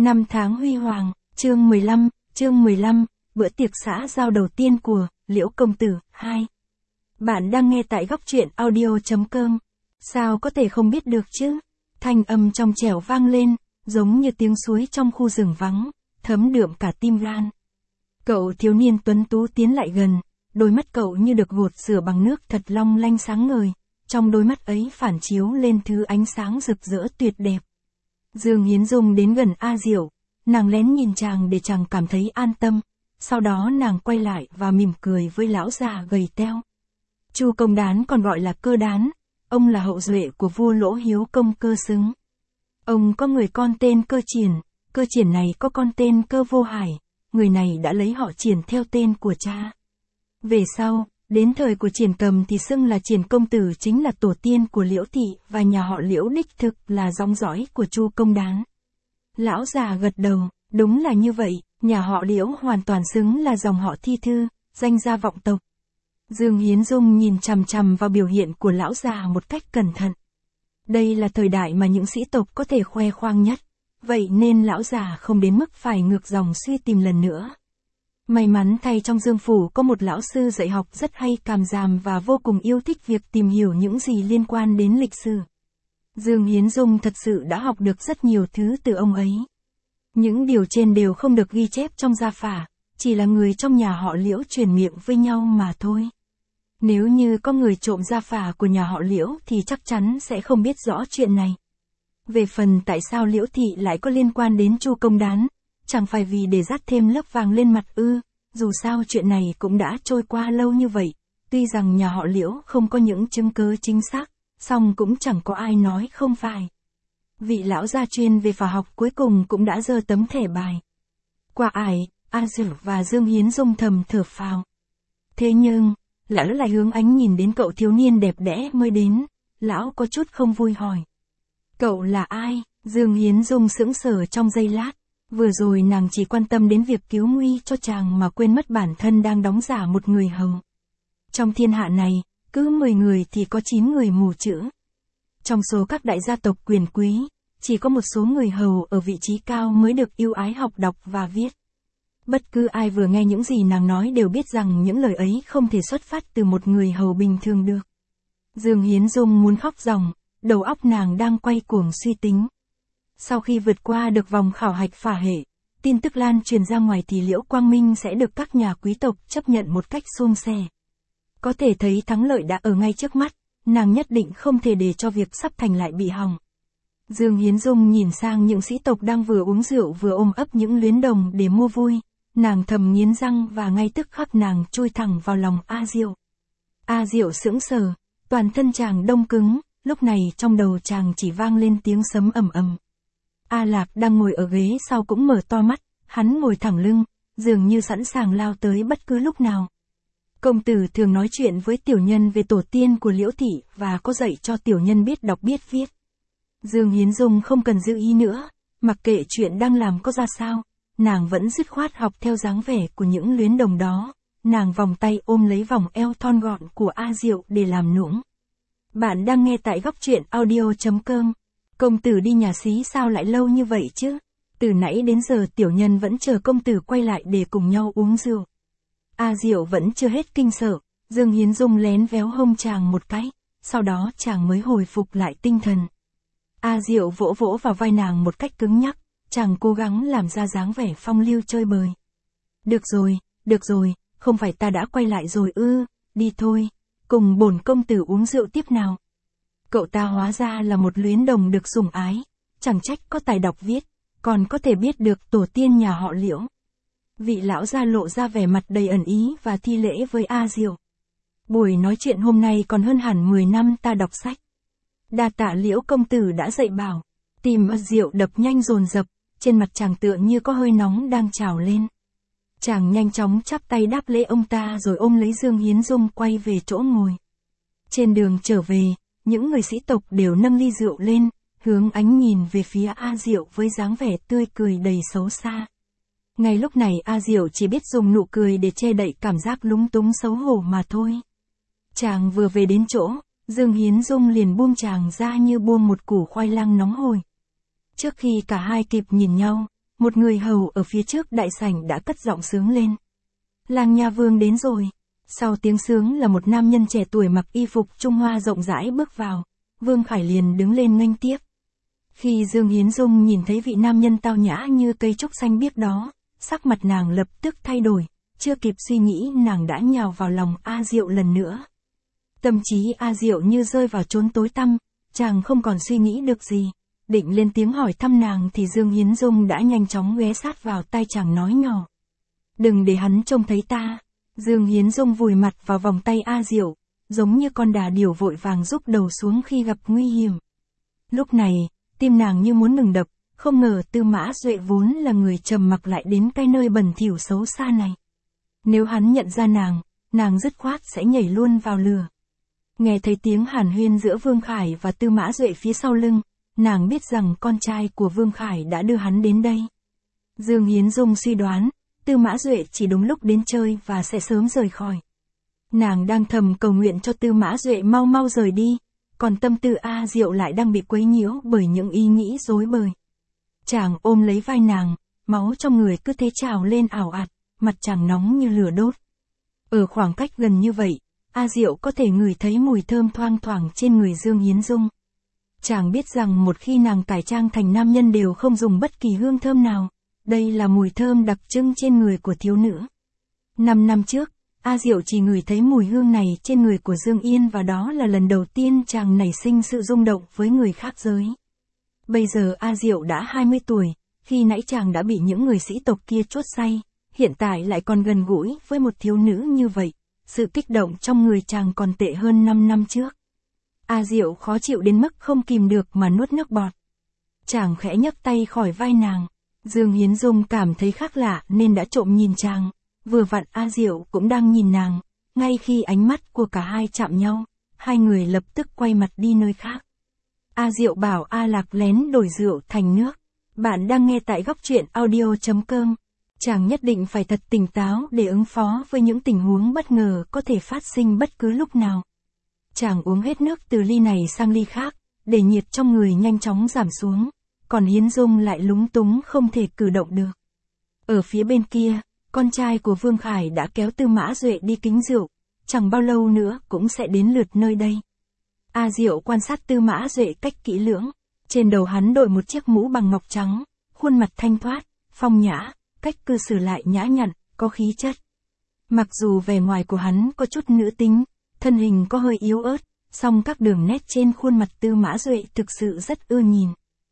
Năm tháng huy hoàng, chương 15, bữa tiệc xã giao đầu tiên của Liễu Công Tử 2. Bạn đang nghe tại góc truyện audio.com. Sao có thể không biết được chứ? Thanh âm trong trẻo vang lên, giống như tiếng suối trong khu rừng vắng, thấm đượm cả tim gan. Cậu thiếu niên tuấn tú tiến lại gần, đôi mắt cậu như được gột rửa bằng nước thật long lanh sáng ngời, trong đôi mắt ấy phản chiếu lên thứ ánh sáng rực rỡ tuyệt đẹp. Dương Hiến Dung đến gần A Diệu, nàng lén nhìn chàng để chàng cảm thấy an tâm, sau đó nàng quay lại và mỉm cười với lão già gầy teo. Chu Công Đán còn gọi là Cơ Đán, ông là hậu duệ của vua Lỗ Hiếu Công Cơ Xứng. Ông có người con tên Cơ Triển này có con tên Cơ Vô Hải, người này đã lấy họ Triển theo tên của cha. Về sau, đến thời của Triển Cầm thì xưng là Triển Công Tử chính là tổ tiên của Liễu Thị và nhà họ Liễu đích thực là dòng dõi của Chu Công Đán. Lão già gật đầu, đúng là như vậy, nhà họ Liễu hoàn toàn xứng là dòng họ Thi Thư, danh gia vọng tộc. Dương Hiến Dung nhìn chằm chằm vào biểu hiện của lão già một cách cẩn thận. Đây là thời đại mà những sĩ tộc có thể khoe khoang nhất, vậy nên lão già không đến mức phải ngược dòng suy tìm lần nữa. May mắn thay trong Dương Phủ có một lão sư dạy học rất hay càm ràm và vô cùng yêu thích việc tìm hiểu những gì liên quan đến lịch sử. Dương Hiến Dung thật sự đã học được rất nhiều thứ từ ông ấy. Những điều trên đều không được ghi chép trong gia phả, chỉ là người trong nhà họ Liễu truyền miệng với nhau mà thôi. Nếu như có người trộm gia phả của nhà họ Liễu thì chắc chắn sẽ không biết rõ chuyện này. Về phần tại sao Liễu Thị lại có liên quan đến Chu Công Đán, chẳng phải vì để dát thêm lớp vàng lên mặt ư, dù sao chuyện này cũng đã trôi qua lâu như vậy, tuy rằng nhà họ Liễu không có những chứng cứ chính xác, song cũng chẳng có ai nói không phải. Vị lão gia chuyên về phả học cuối cùng cũng đã giơ tấm thẻ bài. Qua ải, A Diệu và Dương Hiến Dung thầm thở phào. Thế nhưng, lão lại hướng ánh nhìn đến cậu thiếu niên đẹp đẽ mới đến, lão có chút không vui hỏi. Cậu là ai? Dương Hiến Dung sững sờ trong giây lát. Vừa rồi nàng chỉ quan tâm đến việc cứu nguy cho chàng mà quên mất bản thân đang đóng giả một người hầu. Trong thiên hạ này, cứ 10 người thì có 9 người mù chữ. Trong số các đại gia tộc quyền quý, chỉ có một số người hầu ở vị trí cao mới được ưu ái học đọc và viết. Bất cứ ai vừa nghe những gì nàng nói đều biết rằng những lời ấy không thể xuất phát từ một người hầu bình thường được. Dương Hiến Dung muốn khóc ròng, đầu óc nàng đang quay cuồng suy tính. Sau khi vượt qua được vòng khảo hạch phả hệ, tin tức lan truyền ra ngoài thì Liễu Quang Minh sẽ được các nhà quý tộc chấp nhận một cách suôn sẻ. Có thể thấy thắng lợi đã ở ngay trước mắt, nàng nhất định không thể để cho việc sắp thành lại bị hỏng. Dương Hiến Dung nhìn sang những sĩ tộc đang vừa uống rượu vừa ôm ấp những luyến đồng để mua vui, nàng thầm nghiến răng và ngay tức khắc nàng chui thẳng vào lòng A Diệu. A Diệu sững sờ, toàn thân chàng đông cứng, lúc này trong đầu chàng chỉ vang lên tiếng sấm ầm ầm. A Lạc đang ngồi ở ghế sau cũng mở to mắt, hắn ngồi thẳng lưng, dường như sẵn sàng lao tới bất cứ lúc nào. Công tử thường nói chuyện với tiểu nhân về tổ tiên của Liễu Thị và có dạy cho tiểu nhân biết đọc biết viết. Dương Hiến Dung không cần giữ ý nữa, mặc kệ chuyện đang làm có ra sao, nàng vẫn dứt khoát học theo dáng vẻ của những luyến đồng đó, nàng vòng tay ôm lấy vòng eo thon gọn của A Diệu để làm nũng. Bạn đang nghe tại góc truyện audio.com. Công tử đi nhà xí sao lại lâu như vậy chứ? Từ nãy đến giờ tiểu nhân vẫn chờ công tử quay lại để cùng nhau uống rượu. A Diệu vẫn chưa hết kinh sợ, Dương Hiến Dung lén véo hông chàng một cái, sau đó chàng mới hồi phục lại tinh thần. A Diệu vỗ vỗ vào vai nàng một cách cứng nhắc, chàng cố gắng làm ra dáng vẻ phong lưu chơi bời. Được rồi, không phải ta đã quay lại rồi ư, đi thôi, cùng bổn công tử uống rượu tiếp nào. Cậu ta hóa ra là một luyến đồng được sủng ái, chẳng trách có tài đọc viết, còn có thể biết được tổ tiên nhà họ Liễu. Vị lão gia lộ ra vẻ mặt đầy ẩn ý và thi lễ với A Diệu. Buổi nói chuyện hôm nay còn hơn hẳn 10 năm ta đọc sách. Đa tạ Liễu công tử đã dạy bảo. Tim A Diệu đập nhanh dồn dập, trên mặt chàng tựa như có hơi nóng đang trào lên. Chàng nhanh chóng chắp tay đáp lễ ông ta rồi ôm lấy Dương Hiến Dung quay về chỗ ngồi. Trên đường trở về, những người sĩ tộc đều nâng ly rượu lên, hướng ánh nhìn về phía A Diệu với dáng vẻ tươi cười đầy xấu xa. Ngay lúc này A Diệu chỉ biết dùng nụ cười để che đậy cảm giác lúng túng xấu hổ mà thôi. Chàng vừa về đến chỗ, Dương Hiến Dung liền buông chàng ra như buông một củ khoai lang nóng hổi. Trước khi cả hai kịp nhìn nhau, một người hầu ở phía trước đại sảnh đã cất giọng sướng lên. Lang Nha Vương đến rồi. Sau tiếng sướng là một nam nhân trẻ tuổi mặc y phục Trung Hoa rộng rãi bước vào, Vương Khải liền đứng lên nghênh tiếp. Khi Dương Hiến Dung nhìn thấy vị nam nhân tao nhã như cây trúc xanh biếc đó, sắc mặt nàng lập tức thay đổi, chưa kịp suy nghĩ nàng đã nhào vào lòng A Diệu lần nữa. Tâm trí A Diệu như rơi vào chốn tối tăm, chàng không còn suy nghĩ được gì, định lên tiếng hỏi thăm nàng thì Dương Hiến Dung đã nhanh chóng ghé sát vào tai chàng nói nhỏ. Đừng để hắn trông thấy ta. Dương Hiến Dung vùi mặt vào vòng tay A Diệu, giống như con đà điểu vội vàng rúc đầu xuống khi gặp nguy hiểm. Lúc này, tim nàng như muốn ngừng đập, không ngờ Tư Mã Duệ vốn là người trầm mặc lại đến cái nơi bẩn thỉu xấu xa này. Nếu hắn nhận ra nàng dứt khoát sẽ nhảy luôn vào lửa. Nghe thấy tiếng hàn huyên giữa Vương Khải và Tư Mã Duệ phía sau lưng, nàng biết rằng con trai của Vương Khải đã đưa hắn đến đây. Dương Hiến Dung suy đoán, Tư Mã Duệ chỉ đúng lúc đến chơi và sẽ sớm rời khỏi. Nàng đang thầm cầu nguyện cho Tư Mã Duệ mau mau rời đi, còn tâm tư A Diệu lại đang bị quấy nhiễu bởi những ý nghĩ rối bời. Chàng ôm lấy vai nàng, máu trong người cứ thế trào lên ảo ạt, mặt chàng nóng như lửa đốt. Ở khoảng cách gần như vậy, A Diệu có thể ngửi thấy mùi thơm thoang thoảng trên người Dương Hiến Dung. Chàng biết rằng một khi nàng cải trang thành nam nhân đều không dùng bất kỳ hương thơm nào, đây là mùi thơm đặc trưng trên người của thiếu nữ. 5 năm trước, A Diệu chỉ ngửi thấy mùi hương này trên người của Dương Yên và đó là lần đầu tiên chàng nảy sinh sự rung động với người khác giới. Bây giờ A Diệu đã 20 tuổi, khi nãy chàng đã bị những người sĩ tộc kia chốt say, hiện tại lại còn gần gũi với một thiếu nữ như vậy, sự kích động trong người chàng còn tệ hơn 5 năm trước. A Diệu khó chịu đến mức không kìm được mà nuốt nước bọt. Chàng khẽ nhấc tay khỏi vai nàng, Dương Hiến Dung cảm thấy khác lạ nên đã trộm nhìn chàng, vừa vặn A Diệu cũng đang nhìn nàng, ngay khi ánh mắt của cả hai chạm nhau, hai người lập tức quay mặt đi nơi khác. A Diệu bảo A Lạc lén đổi rượu thành nước. Bạn đang nghe tại góc truyện audio.com. Chàng nhất định phải thật tỉnh táo để ứng phó với những tình huống bất ngờ có thể phát sinh bất cứ lúc nào. Chàng uống hết nước từ ly này sang ly khác, để nhiệt trong người nhanh chóng giảm xuống, còn Hiến Dung lại lúng túng không thể cử động được. Ở phía bên kia, con trai của Vương Khải đã kéo Tư Mã Duệ đi kính rượu, chẳng bao lâu nữa cũng sẽ đến lượt nơi đây. A Diệu quan sát Tư Mã Duệ cách kỹ lưỡng, trên đầu hắn đội một chiếc mũ bằng ngọc trắng, khuôn mặt thanh thoát, phong nhã, cách cư xử lại nhã nhặn, có khí chất. Mặc dù vẻ ngoài của hắn có chút nữ tính, thân hình có hơi yếu ớt, song các đường nét trên khuôn mặt Tư Mã Duệ thực sự rất ưa nhìn.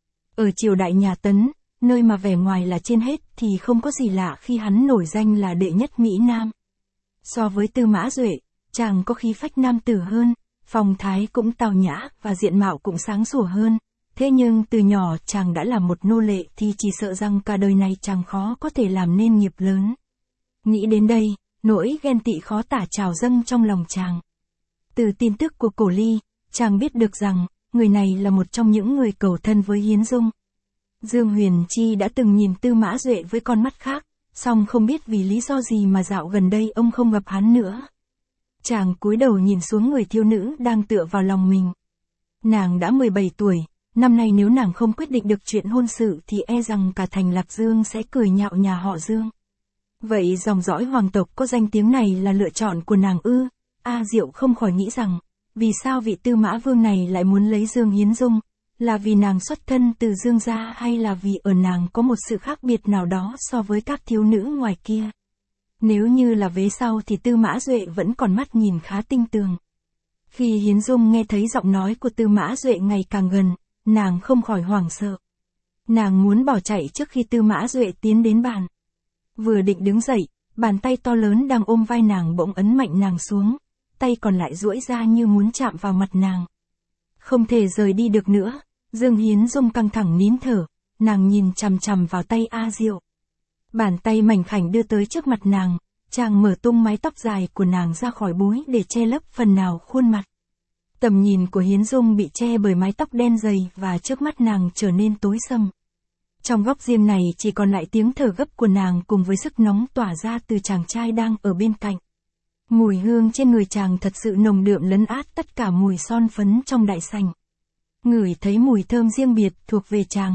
Ở triều đại nhà Tấn, nơi mà vẻ ngoài là trên hết thì không có gì lạ khi hắn nổi danh là đệ nhất Mỹ Nam. So với Tư Mã Duệ, chàng có khí phách nam tử hơn, phong thái cũng tao nhã và diện mạo cũng sáng sủa hơn. Thế nhưng từ nhỏ chàng đã là một nô lệ thì chỉ sợ rằng cả đời này chàng khó có thể làm nên nghiệp lớn. Nghĩ đến đây, nỗi ghen tị khó tả trào dâng trong lòng chàng. Từ tin tức của Cổ Ly, chàng biết được rằng, người này là một trong những người cầu thân với Hiến Dung. Dương Huyền Chi đã từng nhìn Tư Mã Duệ với con mắt khác, song không biết vì lý do gì mà dạo gần đây ông không gặp hắn nữa. Chàng cúi đầu nhìn xuống người thiếu nữ đang tựa vào lòng mình. Nàng đã 17 tuổi, năm nay nếu nàng không quyết định được chuyện hôn sự thì e rằng cả thành Lạc Dương sẽ cười nhạo nhà họ Dương. Vậy dòng dõi hoàng tộc có danh tiếng này là lựa chọn của nàng ư? A Diệu không khỏi nghĩ rằng, vì sao vị Tư Mã Vương này lại muốn lấy Dương Hiến Dung? Là vì nàng xuất thân từ Dương gia hay là vì ở nàng có một sự khác biệt nào đó so với các thiếu nữ ngoài kia? Nếu như là vế sau thì Tư Mã Duệ vẫn còn mắt nhìn khá tinh tường. Khi Hiến Dung nghe thấy giọng nói của Tư Mã Duệ ngày càng gần, nàng không khỏi hoảng sợ. Nàng muốn bỏ chạy trước khi Tư Mã Duệ tiến đến bàn. Vừa định đứng dậy, bàn tay to lớn đang ôm vai nàng bỗng ấn mạnh nàng xuống, tay còn lại duỗi ra như muốn chạm vào mặt nàng. Không thể rời đi được nữa, Dương Hiến Dung căng thẳng nín thở, nàng nhìn chằm chằm vào tay A Diệu. Bàn tay mảnh khảnh đưa tới trước mặt nàng, chàng mở tung mái tóc dài của nàng ra khỏi búi để che lấp phần nào khuôn mặt. Tầm nhìn của Hiến Dung bị che bởi mái tóc đen dày và trước mắt nàng trở nên tối sầm. Trong góc riêng này chỉ còn lại tiếng thở gấp của nàng cùng với sức nóng tỏa ra từ chàng trai đang ở bên cạnh. Mùi hương trên người chàng thật sự nồng đượm lấn át tất cả mùi son phấn trong đại sảnh. Ngửi thấy mùi thơm riêng biệt thuộc về chàng,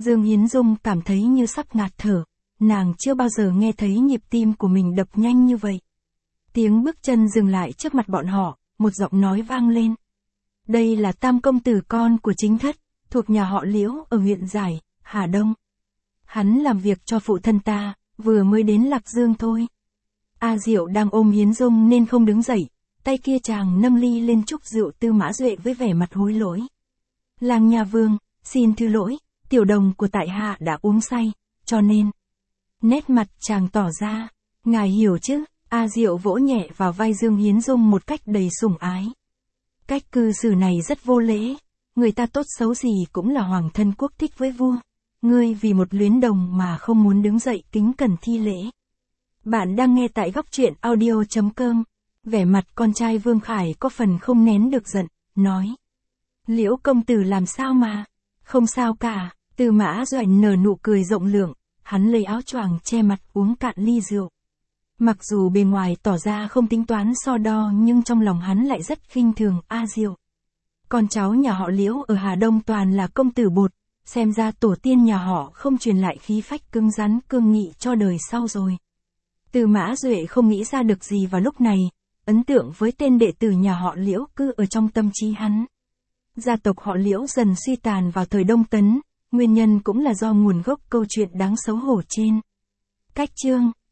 Dương Hiến Dung cảm thấy như sắp ngạt thở, nàng chưa bao giờ nghe thấy nhịp tim của mình đập nhanh như vậy. Tiếng bước chân dừng lại trước mặt bọn họ, một giọng nói vang lên. Đây là Tam công tử con của chính thất, thuộc nhà họ Liễu ở huyện Giải, Hà Đông. Hắn làm việc cho phụ thân ta, vừa mới đến Lạc Dương thôi. A Diệu đang ôm Hiến Dung nên không đứng dậy, tay kia chàng nâng ly lên chúc rượu Tư Mã Duệ với vẻ mặt hối lỗi. Lang Nha Vương, xin thứ lỗi, tiểu đồng của tại hạ đã uống say, cho nên. Nét mặt chàng tỏ ra, ngài hiểu chứ, A Diệu vỗ nhẹ vào vai Dương Hiến Dung một cách đầy sủng ái. Cách cư xử này rất vô lễ, người ta tốt xấu gì cũng là hoàng thân quốc thích với vua. Ngươi vì một luyến đồng mà không muốn đứng dậy kính cẩn thi lễ. Bạn đang nghe tại góc truyện audio.com. Vẻ mặt con trai Vương Khải có phần không nén được giận, nói. Liễu công tử làm sao mà? Không sao cả, Tư Mã Duệ nở nụ cười rộng lượng, hắn lấy áo choàng che mặt uống cạn ly rượu. Mặc dù bề ngoài tỏ ra không tính toán so đo nhưng trong lòng hắn lại rất khinh thường A Diệu. Con cháu nhà họ Liễu ở Hà Đông toàn là công tử bột, xem ra tổ tiên nhà họ không truyền lại khí phách cứng rắn cương nghị cho đời sau rồi. Tư Mã Duệ không nghĩ ra được gì vào lúc này, ấn tượng với tên đệ tử nhà họ Liễu cứ ở trong tâm trí hắn. Gia tộc họ Liễu dần suy tàn vào thời Đông Tấn, nguyên nhân cũng là do nguồn gốc câu chuyện đáng xấu hổ trên. Cách chương